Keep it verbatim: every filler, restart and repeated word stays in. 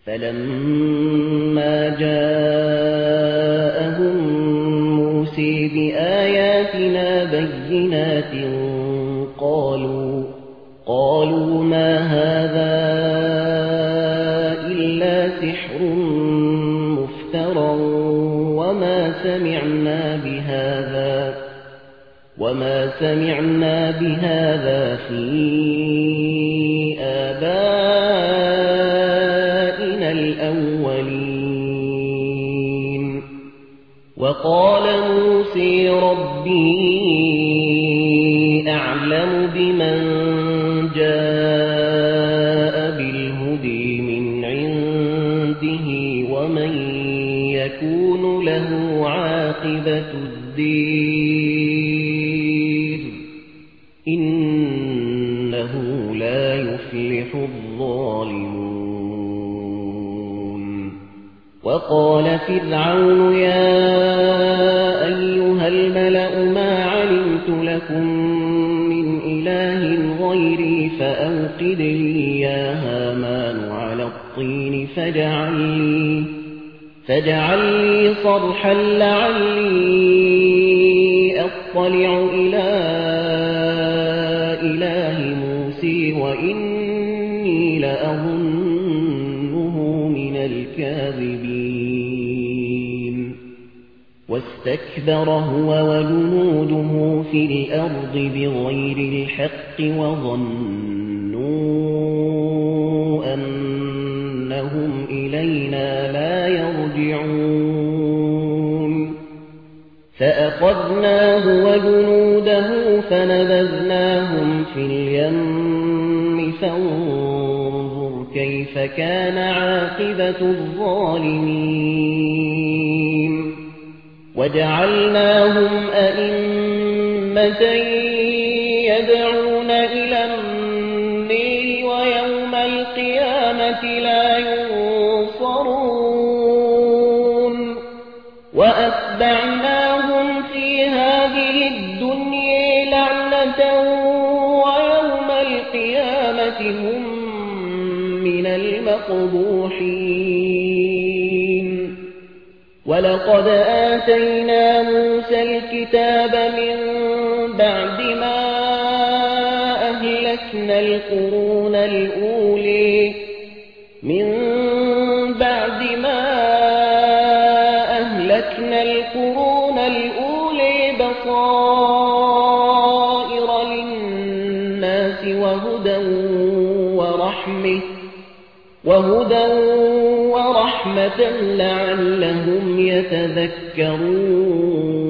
فلما جاءهم موسى بآياتنا بينات قالوا قالوا ما هذا إلا سحر مفترى وما سمعنا بهذا وما سمعنا بهذا في آبائنا الأولين. وقال موسى ربي أعلم بمن جاء بالهدى من عنده ومن يكون له عاقبة الدير إنه لا يفلح الظالمون. وقال فرعون يا أيها الملأ ما علمت لكم من إله غيري فأوقد لي يا هامان على الطين فاجعل لي فاجعل لي صرحا لعلي أطلع إلى إله موسى وإني لأظنه من الكاذبين. واستكبر هو وجنوده في الأرض بغير الحق وظنوا أنهم إلينا لا يرجعون. فأخذناه وجنوده فنبذناهم في اليم فانظر كيف كان عاقبة الظالمين. وجعلناهم أئمة يدعون إلى النار ويوم القيامة لا ينصرون. وأتبعناهم في هذه الدنيا لعنة ويوم القيامة هم من المقبوحين. ولقد آتينا موسى الكتاب من بعد ما أهلكنا القرون الأولى من بعد ما أهلكنا القرون الأولى بصائر للناس وهدى ورحمة وهدى ورحمة لعلهم يتذكرون.